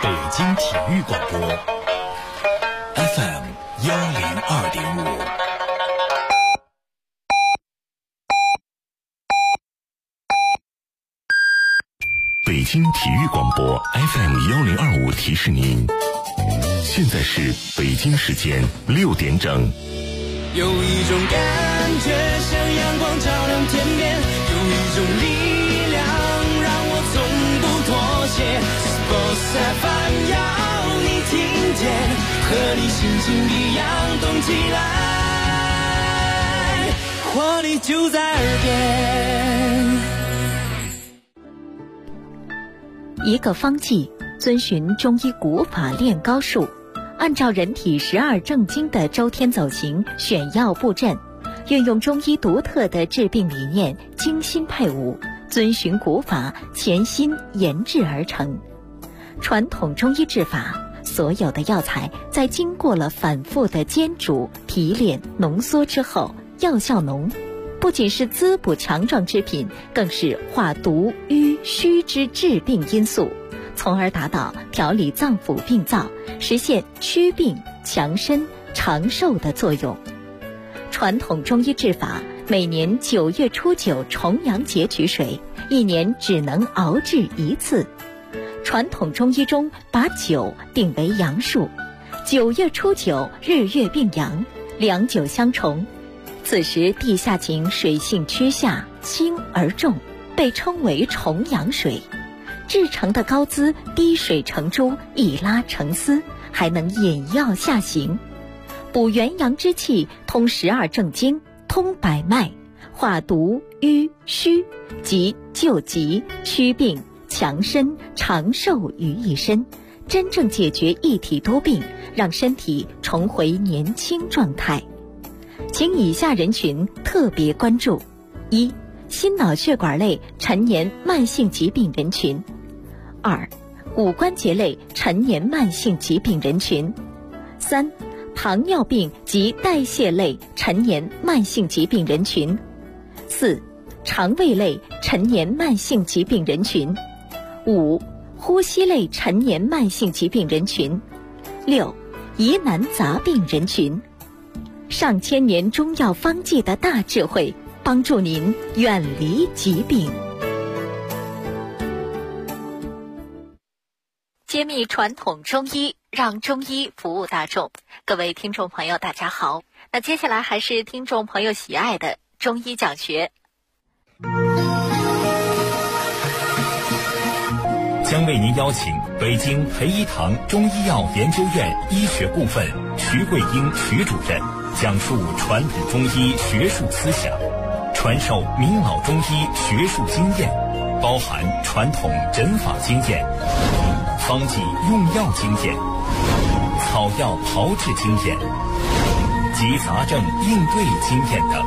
北京体育广播 FM 102.5。北京体育广播 FM 1025提示您，现在是北京时间6点整。 有一种感觉像阳光照亮天边，有一种力量让我从不妥协。Sports FM 要你听见，和你心情一样动起来，活力就在耳边。 一个方剂遵循中医古法练高术，按照人体12正经的周天走形选药布阵，运用中医独特的治病理念，精心配伍，遵循古法，潜心研制而成。传统中医治法，所有的药材在经过了反复的煎煮、提炼、浓缩之后，药效浓，不仅是滋补强壮之品，更是化毒瘀虚之治病因素，从而达到调理脏腑病灶，实现祛病强身长寿的作用。传统中医治法，每年9月初9重阳节取水，一年只能熬制一次。传统中医中把9定为阳数，9月初9日月并阳，两9相重，此时地下井水性趋下，轻而重，被称为重阳水。制成的膏滋滴水成珠，一拉成丝，还能引药下行，补元阳之气，通12正经，通百脉，化毒瘀虚，即救急祛病强身长寿于一身，真正解决一体多病，让身体重回年轻状态。请以下人群特别关注：一、心脑血管类陈年慢性疾病人群；二、骨关节类陈年慢性疾病人群；三、糖尿病及代谢类陈年慢性疾病人群；四、肠胃类陈年慢性疾病人群；五、呼吸类陈年慢性疾病人群；六、疑难杂病人群。上千年中药方剂的大智慧，帮助您远离疾病。揭秘传统中医，让中医服务大众。各位听众朋友大家好，那接下来还是听众朋友喜爱的中医讲学。 将为您邀请北京培一堂中医药研究院医学顾问徐桂英徐主任讲述传统中医学术思想，传授明老中医学术经验，包含传统诊法经验、方剂用药经验、草药炮制经验及杂症应对经验等。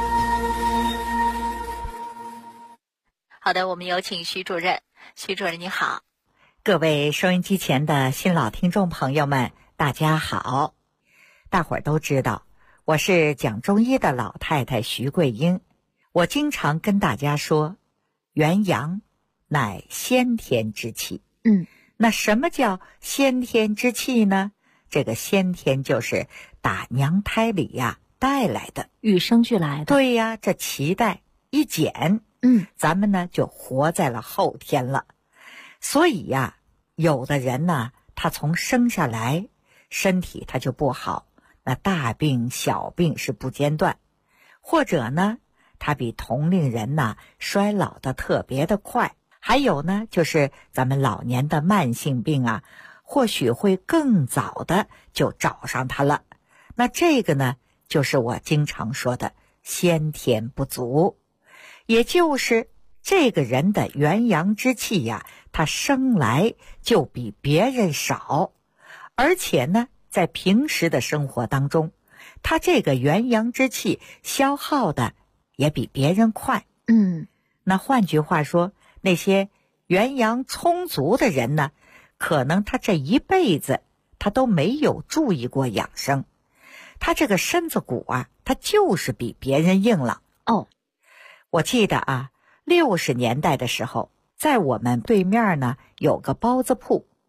好的，我们有请徐主任。徐主任你好。 各位收音机前的新老听众朋友们，大家好。大伙儿都知道，我是讲中医的老太太徐桂英。我经常跟大家说，元阳乃先天之气。那什么叫先天之气呢？这个先天就是打娘胎里呀带来的， 与生俱来的。 对呀，这脐带一剪，咱们呢就活在了后天了。所以呀，有的人呢，他从生下来身体他就不好，那大病小病是不间断，或者呢他比同龄人呢衰老的特别的快，还有呢就是咱们老年的慢性病啊，或许会更早的就找上他了。那这个呢就是我经常说的先天不足，也就是这个人的元阳之气呀，他生来就比别人少，而且呢在平时的生活当中，他这个元阳之气消耗的也比别人快。那换句话说，那些元阳充足的人呢，可能他这一辈子他都没有注意过养生，他这个身子骨啊，他就是比别人硬朗。我记得啊，60年代的时候，在我们对面呢有个包子铺，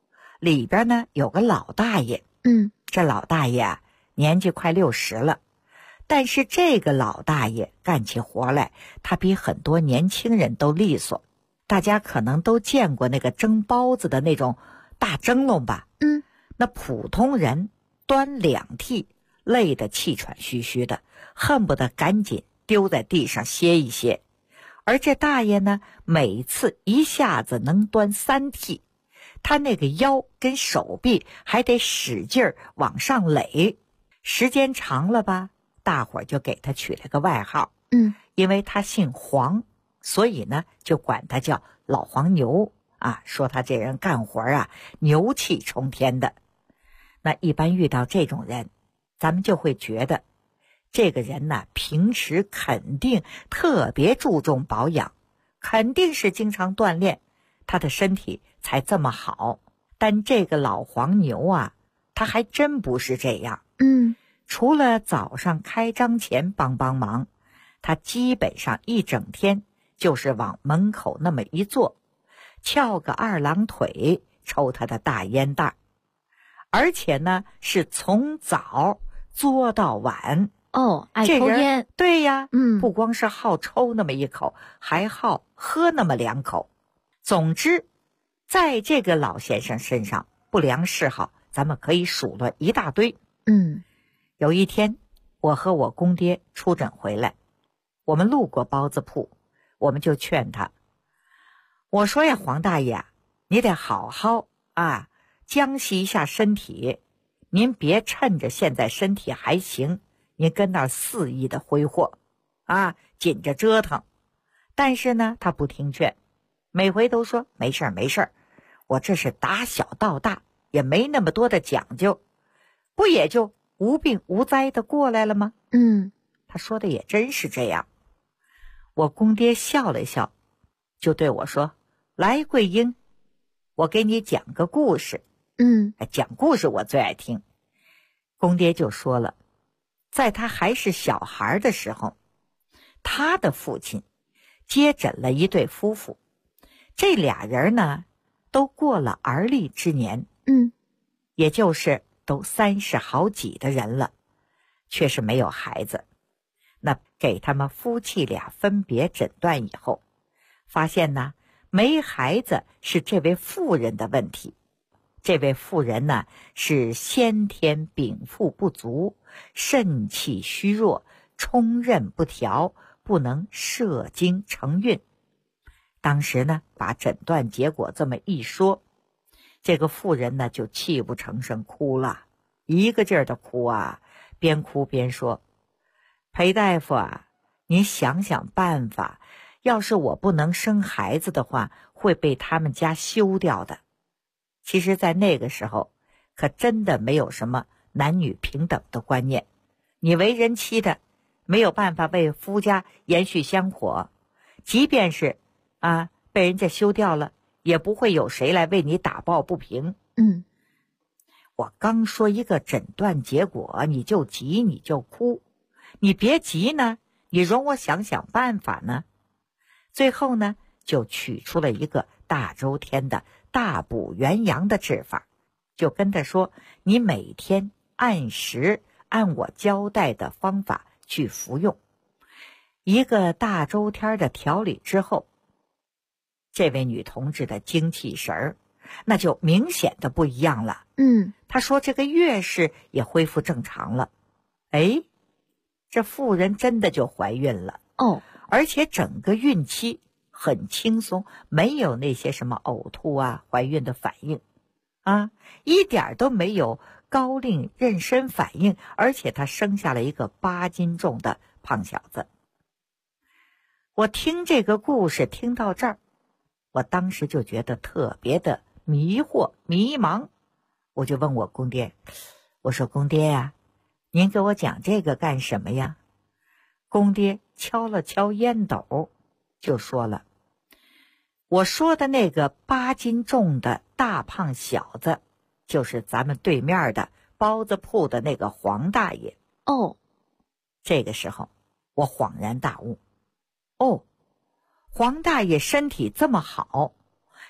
里边呢有个老大爷。这老大爷啊，年纪快60了，但是这个老大爷干起活来，他比很多年轻人都利索。大家可能都见过那个蒸包子的那种大蒸笼吧？那普通人端2屉，累得气喘吁吁的，恨不得赶紧丢在地上歇一歇。而这大爷呢，每次一下子能端3屉，他那个腰跟手臂还得使劲儿往上垒。时间长了吧，大伙儿就给他取了个外号。因为他姓黄，所以呢就管他叫老黄牛啊，说他这人干活啊牛气冲天的。那一般遇到这种人，咱们就会觉得这个人呢，平时肯定特别注重保养，肯定是经常锻炼，他的身体才这么好。但这个老黄牛啊，他还真不是这样。除了早上开张前帮忙，他基本上一整天就是往门口那么一坐，翘个2郎腿抽他的大烟袋，而且呢是从早作到晚。 爱抽烟。 对呀，不光是好抽那么一口，还好喝那么2口。总之，在这个老先生身上，不良嗜好咱们可以数落一大堆。有一天，我和我公爹出诊回来，我们路过包子铺，我们就劝他，我说呀，黄大爷，你得好好啊将息一下身体，您别趁着现在身体还行，您跟那儿肆意的挥霍啊，紧着折腾。但是呢，他不听劝，每回都说没事儿没事儿，我这是打小到大也没那么多的讲究，不也就无病无灾的过来了吗？他说的也真是这样。我公爹笑了笑，就对我说，来桂英，我给你讲个故事。讲故事我最爱听。公爹就说了，在他还是小孩的时候，他的父亲接诊了一对夫妇，这俩人呢都过了而立之年，也就是都30好几的人了，却是没有孩子。那给他们夫妻俩分别诊断以后，发现呢，没孩子是这位妇人的问题。这位妇人呢，是先天禀赋不足，肾气虚弱，冲任不调，不能摄精成孕。当时呢，把诊断结果这么一说，这个妇人呢就泣不成声哭了，一个劲儿的哭啊，边哭边说，裴大夫啊，您想想办法，要是我不能生孩子的话，会被他们家休掉的。其实在那个时候，可真的没有什么男女平等的观念，你为人妻的没有办法为夫家延续香火，即便是被人家休掉了，也不会有谁来为你打抱不平。我刚说一个诊断结果，你就急你就哭，你别急呢，你容我想想办法呢。最后呢，就取出了一个大周天的大补元阳的治法，就跟他说，你每天按时按我交代的方法去服用。一个大周天的调理之后，这位女同志的精气神儿那就明显的不一样了。她说这个月事也恢复正常了。这妇人真的就怀孕了。而且整个孕期很轻松，没有那些什么呕吐啊、怀孕的反应一点都没有高令妊娠反应，而且她生下了一个8斤重的胖小子。我听这个故事听到这儿，我当时就觉得特别的迷惑迷茫，我就问我公爹，我说公爹呀，您给我讲这个干什么呀？公爹敲了敲烟斗，就说了，我说的那个8斤重的大胖小子，就是咱们对面的包子铺的那个黄大爷。这个时候我恍然大悟，黄大爷身体这么好，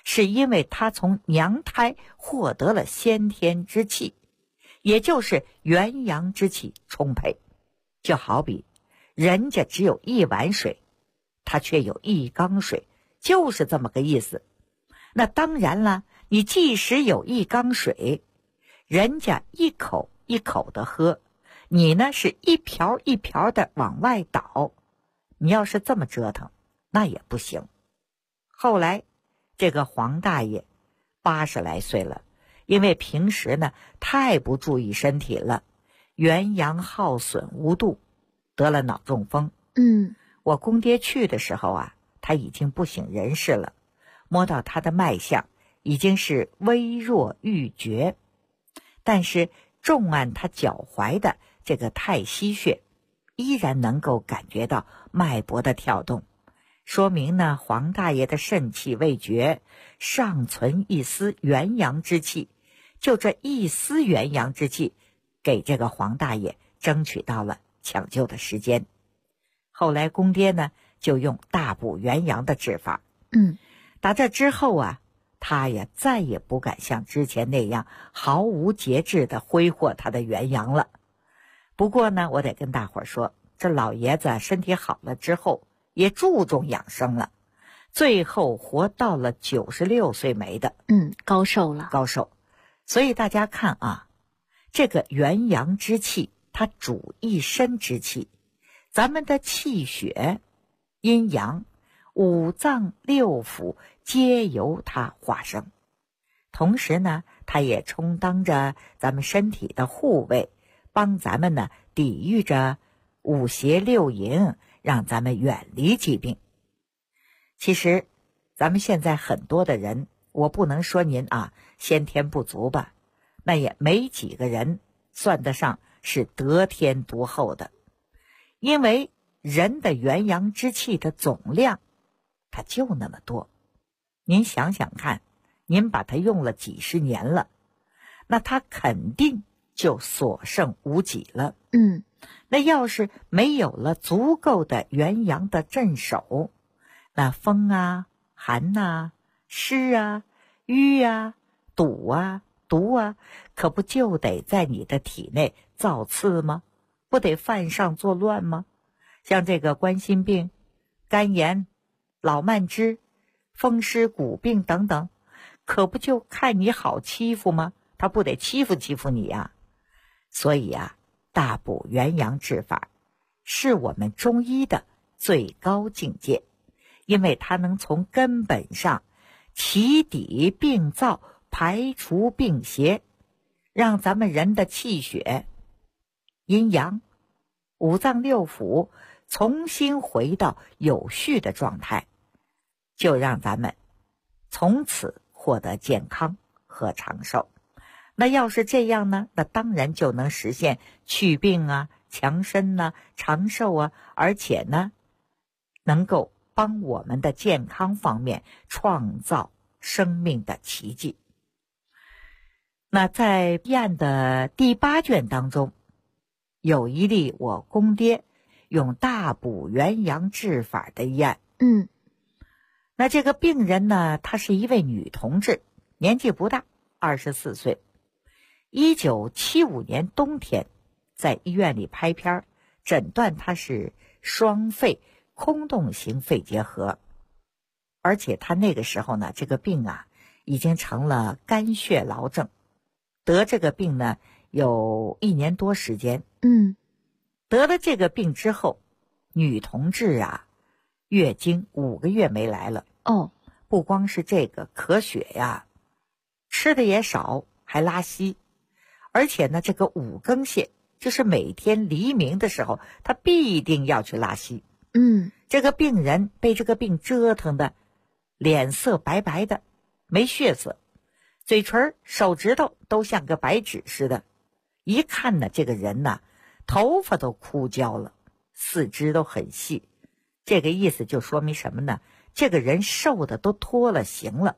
是因为他从娘胎获得了先天之气，也就是元阳之气充沛。就好比人家只有一碗水，他却有一缸水，就是这么个意思。那当然了，你即使有一缸水，人家一口一口的喝，你呢是一瓢一瓢的往外倒，你要是这么折腾，那也不行。后来这个黄大爷80来岁了，因为平时呢太不注意身体了，元阳耗损无度，得了脑中风。我公爹去的时候啊，他已经不省人事了，摸到他的脉象已经是微弱欲绝，但是重按他脚踝的这个太溪穴，依然能够感觉到脉搏的跳动，说明呢黄大爷的肾气未绝，尚存一丝元阳之气。就这一丝元阳之气，给这个黄大爷争取到了抢救的时间。后来公爹呢就用大补元阳的治法。打这之后啊，他也再也不敢像之前那样毫无节制地挥霍他的元阳了。不过呢，我得跟大伙儿说，这老爷子身体好了之后也注重养生了，最后活到了96岁没的。 高寿了， 高寿。所以大家看啊，这个元阳之气它主一身之气，咱们的气血阴阳五脏六腑皆由它化生，同时呢它也充当着咱们身体的护卫，帮咱们呢抵御着五邪六淫，让咱们远离疾病。其实咱们现在很多的人，我不能说您啊先天不足吧，那也没几个人算得上是得天独厚的。因为人的元阳之气的总量它就那么多，您想想看，您把它用了几十年了，那它肯定就所剩无几了。那要是没有了足够的元阳的镇守，那风啊寒啊湿啊瘀啊堵啊毒啊，可不就得在你的体内造次吗？不得犯上作乱吗？像这个冠心病、肝炎、老慢支、风湿骨病等等，可不就看你好欺负吗？他不得欺负欺负你啊。所以啊，大补元阳治法是我们中医的最高境界，因为它能从根本上起抵病灶，排除病邪，让咱们人的气血阴阳五脏六腑重新回到有序的状态，就让咱们从此获得健康和长寿。那要是这样呢，那当然就能实现祛病啊、强身啊、长寿啊，而且呢能够帮我们的健康方面创造生命的奇迹。那在医案的第8卷当中，有一例我公爹用大补元阳治法的医案。那这个病人呢，她是一位女同志，年纪不大，24岁。1975年冬天在医院里拍片，诊断她是双肺空洞型肺结核，而且她那个时候呢，这个病啊已经成了肝血劳症，得这个病呢有1年多时间。得了这个病之后，女同志啊月经5个月没来了。不光是这个，咳血呀，吃的也少，还拉稀。而且呢，这个5更泻，就是每天黎明的时候，她必定要去拉稀。这个病人被这个病折腾的脸色白白的，没血色，嘴唇手指头都像个白纸似的，一看呢，这个人呢头发都枯焦了，四肢都很细。这个意思就说明什么呢？这个人瘦的都脱了形了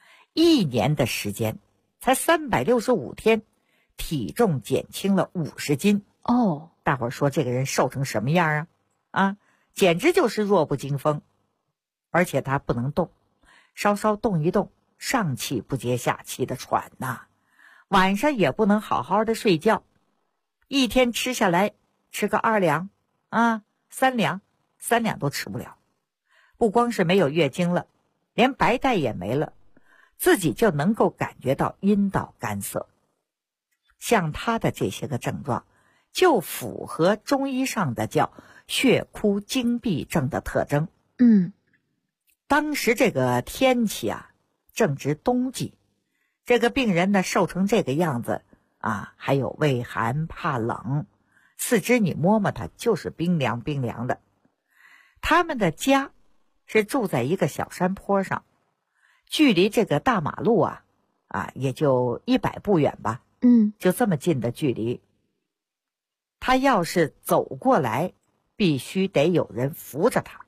，1年的时间才365天，体重减轻了50斤。大伙儿说这个人瘦成什么样啊？简直就是弱不禁风。而且他不能动，稍稍动一动， 上气不接下气的喘呐，晚上也不能好好的睡觉，一天吃下来吃个2两啊，3两都吃不了。不光是没有月经了，连白带也没了，自己就能够感觉到阴道干涩。像他的这些个症状就符合中医上的叫血枯精闭症的特征。当时这个天气啊正值冬季，这个病人呢瘦成这个样子啊，还有畏寒怕冷，四肢你摸摸它就是冰凉冰凉的。他们的家是住在一个小山坡上，距离这个大马路啊也就100步远吧，就这么近的距离。他要是走过来，必须得有人扶着他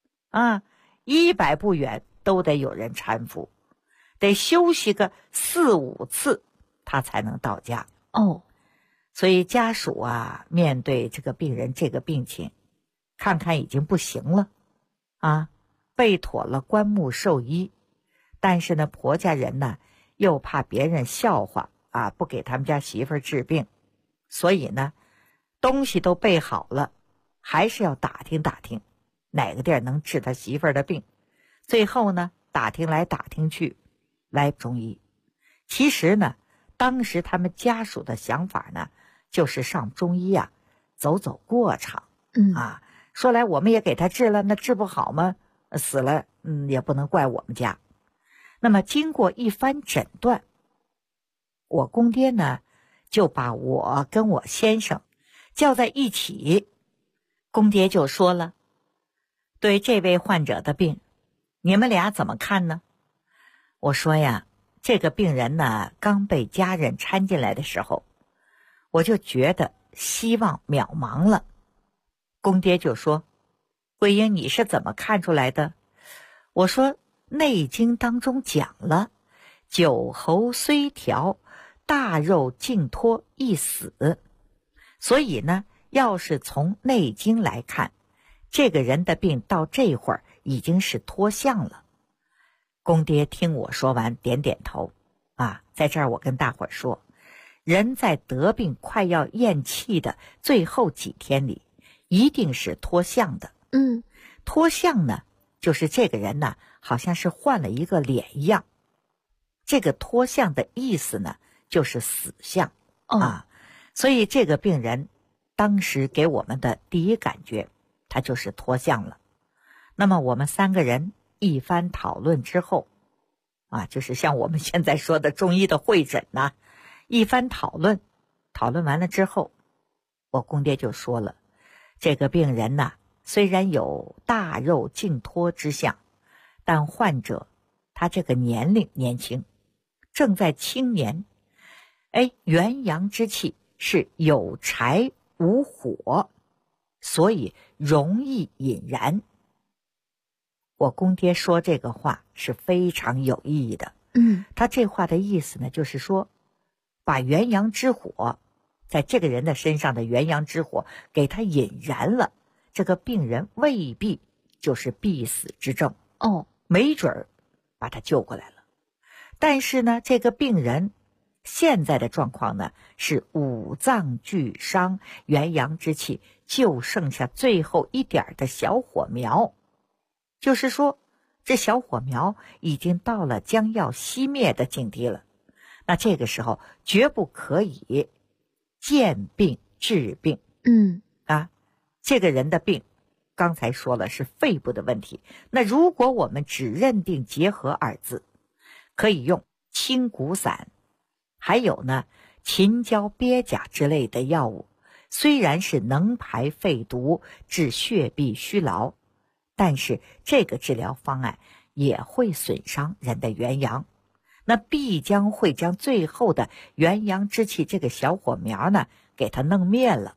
，100步远都得有人搀扶，得休息个4、5次，他才能到家。所以家属啊，面对这个病人这个病情，看看已经不行了备妥了棺木寿衣，但是呢，婆家人呢又怕别人笑话不给他们家媳妇儿治病，所以呢，东西都备好了，还是要打听打听哪个地儿能治他媳妇儿的病。最后呢，打听来打听去，来中医。其实呢，当时他们家属的想法呢，就是上中医走走过场。说来我们也给他治了，那治不好吗？死了也不能怪我们家。那么经过一番诊断，我公爹呢就把我跟我先生叫在一起，公爹就说了，对这位患者的病，你们俩怎么看呢？我说呀，这个病人呢刚被家人搀进来的时候，我就觉得希望渺茫了。公爹就说，桂英你是怎么看出来的？我说内经当中讲了，酒喉虽调，大肉尽脱易死。所以呢，要是从内经来看，这个人的病到这会儿已经是脱相了。公爹听我说完点点头在这儿我跟大伙儿说，人在得病快要咽气的最后几天里，一定是脱相的。脱相呢，就是这个人呢好像是换了一个脸一样。这个脱相的意思呢，就是死相所以这个病人当时给我们的第一感觉，他就是脱相了。那么我们3个人一番讨论之后就是像我们现在说的中医的会诊一番讨论完了之后，我公爹就说了，这个病人虽然有大肉尽脱之象，但患者他这个年龄年轻，正在青年，元阳之气是有柴无火，所以容易引燃。我公爹说这个话是非常有意义的。他这话的意思呢，就是说把元阳之火，在这个人的身上的元阳之火给他引燃了，这个病人未必就是必死之症没准儿把他救过来了。但是呢，这个病人现在的状况呢，是五脏俱伤，元阳之气就剩下最后一点的小火苗，就是说这小火苗已经到了将要熄灭的境地了。那这个时候绝不可以见病治病。这个人的病刚才说了是肺部的问题，那如果我们只认定结核2字，可以用清谷散，还有呢秦椒鳖甲之类的药物，虽然是能排肺毒治血闭虚劳，但是这个治疗方案也会损伤人的元阳，那必将会将最后的元阳之气这个小火苗呢给它弄灭了。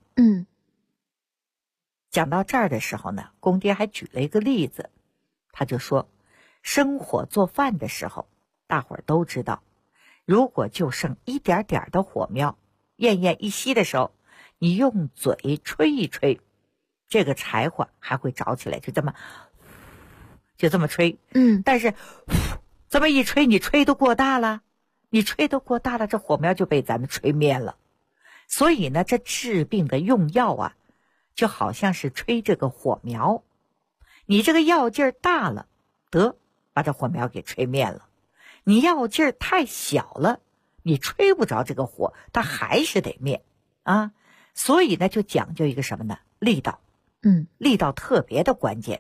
讲到这儿的时候呢，公爹还举了一个例子，他就说生火做饭的时候，大伙儿都知道，如果就剩一点点的火苗，奄奄一息的时候，你用嘴吹一吹，这个柴火还会着起来，就这么吹。但是这么一吹，你吹都过大了，这火苗就被咱们吹灭了。所以呢，这治病的用药啊，就好像是吹这个火苗，你这个药劲儿大了，得把这火苗给吹灭了；你药劲儿太小了，你吹不着这个火，它还是得灭啊。所以呢，就讲究一个什么呢？力道，力道特别的关键。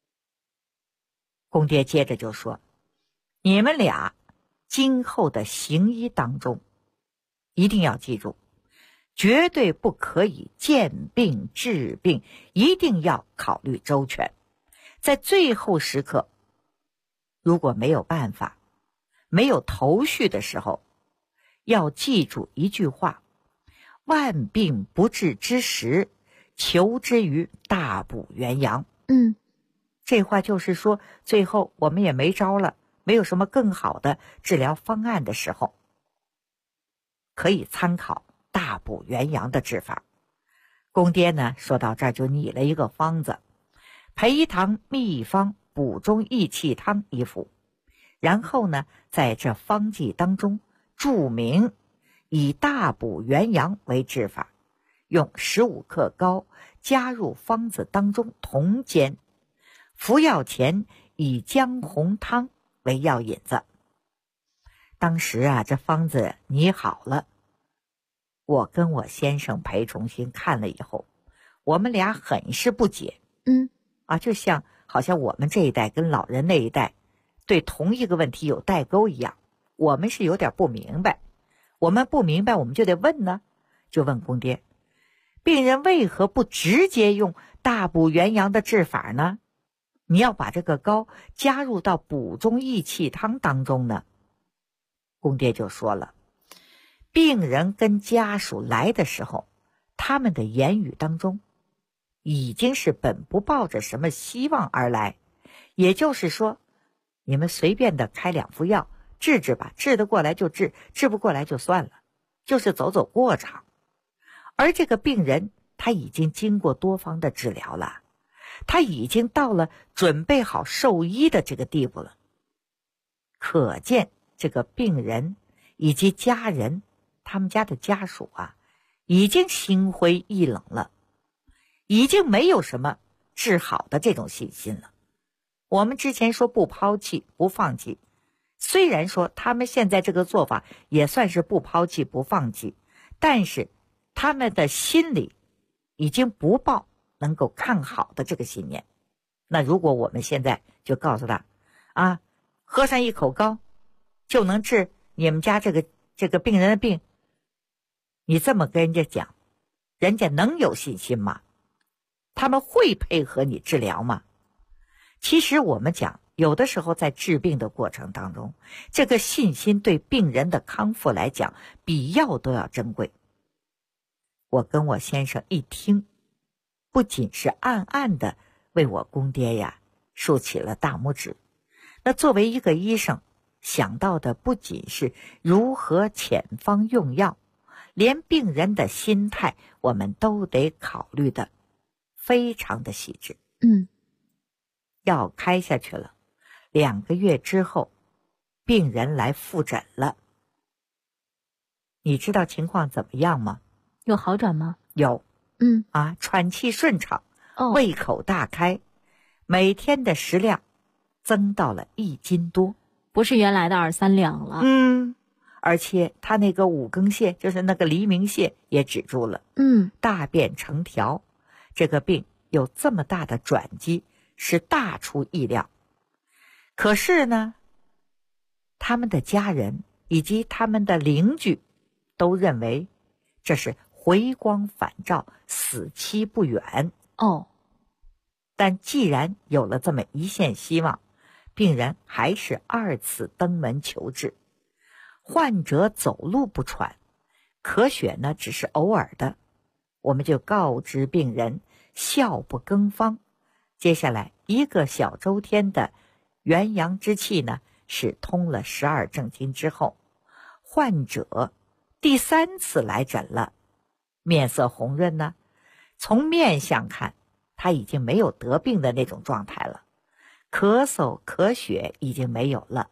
公爹接着就说，你们俩今后的行医当中，一定要记住，绝对不可以见病治病，一定要考虑周全。在最后时刻，如果没有办法，没有头绪的时候，要记住一句话：万病不治之时，求之于大补元阳。这话就是说，最后我们也没招了，没有什么更好的治疗方案的时候，可以参考大补元阳的治法。公爹呢说到这儿就拟了一个方子，培堂秘方补中益气汤一服，然后呢在这方剂当中注明以大补元阳为治法，用15克膏加入方子当中同煎，服药前以姜红汤为药引子。当时啊，这方子拟好了，我跟我先生裴崇新看了以后，我们俩很是不解。就像好像我们这一代跟老人那一代对同一个问题有代沟一样，我们是有点不明白。我们不明白，我们就得问呢，就问公爹，病人为何不直接用大补元阳的治法呢？你要把这个膏加入到补中益气汤当中呢？公爹就说了，病人跟家属来的时候，他们的言语当中已经是本不抱着什么希望而来，也就是说，你们随便的开2副药治治吧，治得过来就治，治不过来就算了，就是走走过场。而这个病人他已经经过多方的治疗了，他已经到了准备好受医的这个地步了。可见这个病人以及家人，他们家的家属啊，已经心灰意冷了，已经没有什么治好的这种信心了。我们之前说不抛弃不放弃，虽然说他们现在这个做法也算是不抛弃不放弃，但是他们的心里已经不抱能够看好的这个信念。那如果我们现在就告诉他喝上一口膏就能治你们家这个病人的病，你这么跟人家讲，人家能有信心吗？他们会配合你治疗吗？其实我们讲，有的时候在治病的过程当中，这个信心对病人的康复来讲，比药都要珍贵。我跟我先生一听，不仅是暗暗的为我公爹呀竖起了大拇指，那作为一个医生，想到的不仅是如何遣方用药，连病人的心态我们都得考虑的非常的细致。药开下去了，2个月之后，病人来复诊了。你知道情况怎么样吗？ 有好转吗？ 有。喘气顺畅，胃口大开，每天的食量增到了1斤多， 不是原来的2、3两了。 而且他那个5更泻，就是那个黎明泻也止住了。大便成条，这个病有这么大的转机，是大出意料。可是呢，他们的家人以及他们的邻居都认为这是回光返照，死期不远。但既然有了这么一线希望，病人还是2次登门求治。患者走路不喘，咳血呢只是偶尔的，我们就告知病人笑不更方。接下来1个小周天的元阳之气呢是通了12正经之后，患者第3次来诊了，面色红润呢，从面相看他已经没有得病的那种状态了，咳嗽咳血已经没有了，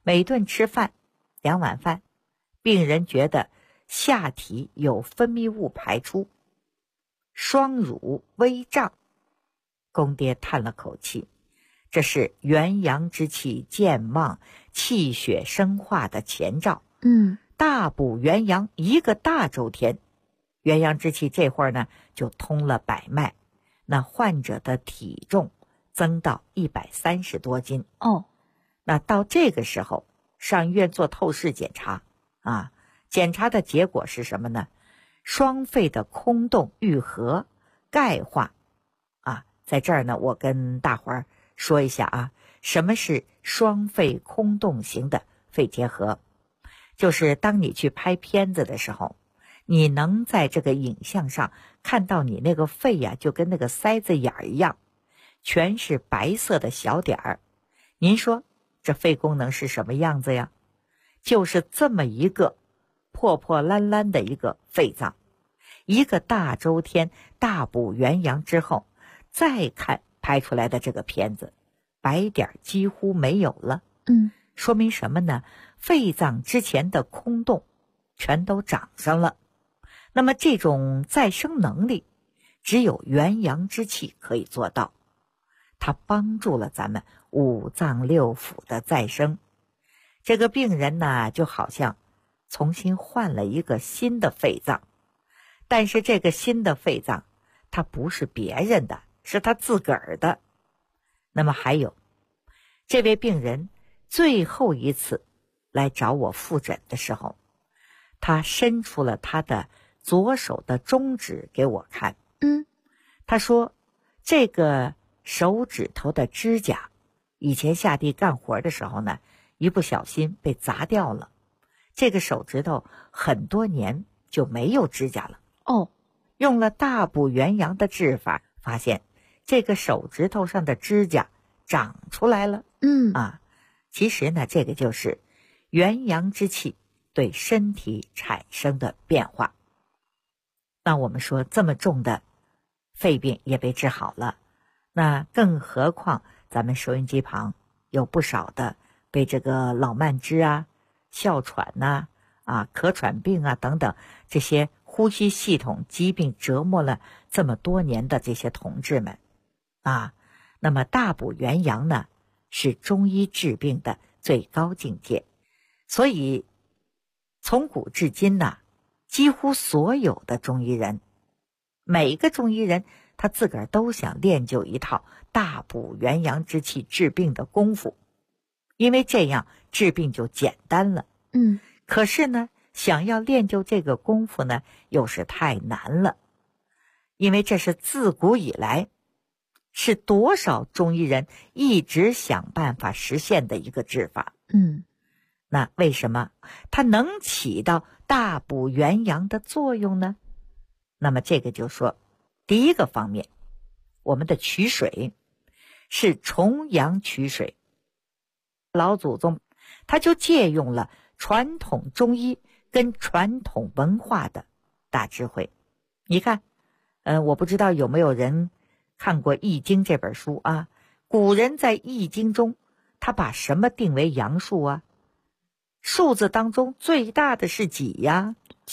每顿吃饭2碗饭，病人觉得下体有分泌物排出，双乳微胀。公爹叹了口气，这是元阳之气健旺，气血生化的前兆。大补元阳1个大周天，元阳之气这会儿呢就通了百脉，那患者的体重增到130多斤。那到这个时候上医院做透视检查啊，检查的结果是什么呢？双肺的空洞愈合，钙化啊。在这儿呢，我跟大伙儿说一下啊，什么是双肺空洞型的肺结核？就是当你去拍片子的时候，你能在这个影像上看到你那个肺呀，就跟那个塞子眼儿一样，全是白色的小点儿。您说这肺功能是什么样子呀？就是这么一个破破烂烂的一个肺脏。1个大周天大补元阳之后，再看拍出来的这个片子，白点几乎没有了。说明什么呢？肺脏之前的空洞全都长上了。那么这种再生能力只有元阳之气可以做到，它帮助了咱们5脏6腑的再生。这个病人呢，就好像重新换了一个新的肺脏，但是这个新的肺脏它不是别人的，是他自个儿的。那么还有，这位病人最后一次来找我复诊的时候，他伸出了他的左手的中指给我看。他说这个手指头的指甲以前下地干活的时候呢，一不小心被砸掉了，这个手指头很多年就没有指甲了。用了大补元阳的治法，发现这个手指头上的指甲长出来了。其实呢，这个就是元阳之气对身体产生的变化。那我们说这么重的肺病也被治好了，那更何况咱们收音机旁有不少的被这个老慢支啊、哮喘呐、咳喘病啊等等这些呼吸系统疾病折磨了这么多年的这些同志们啊。那么大补元阳呢，是中医治病的最高境界。所以从古至今呢，几乎所有的中医人，每一个中医人他自个儿都想练就一套大补元阳之气治病的功夫，因为这样治病就简单了。可是呢，想要练就这个功夫呢，又是太难了，因为这是自古以来是多少中医人一直想办法实现的一个治法。那为什么它能起到大补元阳的作用呢？那么这个就说，第一个方面，我们的取水是重阳取水。老祖宗他就借用了传统中医跟传统文化的大智慧。你看，我不知道有没有人看过《易经》这本书啊？古人在《易经》中，他把什么定为阳数啊？数字当中最大的是几呀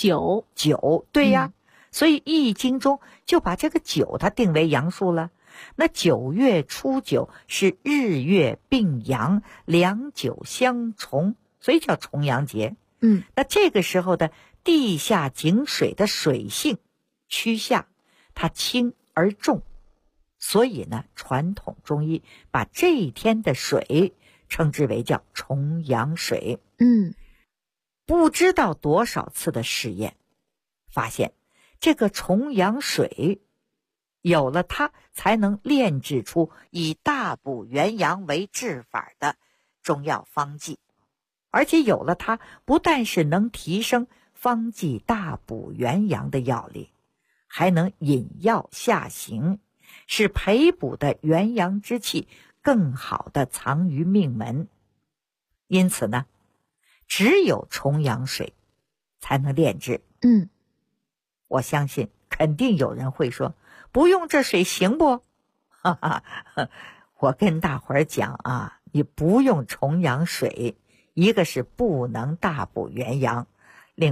？9，对呀。所以《易经》中就把这个9它定为阳数了。那9月初9是日月并阳，两九相重，所以叫重阳节。那这个时候的地下井水的水性趋下，它轻而重，所以呢，传统中医把这一天的水称之为叫重阳水。不知道多少次的试验，发现这个重阳水有了它，才能炼制出以大补元阳为治法的中药方剂。而且有了它，不但是能提升方剂大补元阳的药力，还能引药下行，使培补的元阳之气更好的藏于命门。因此呢，只有重阳水才能炼制。我相信肯定有人会说，不用这水行不？我跟大伙儿讲啊，你不用重阳水一个是不能大补元阳。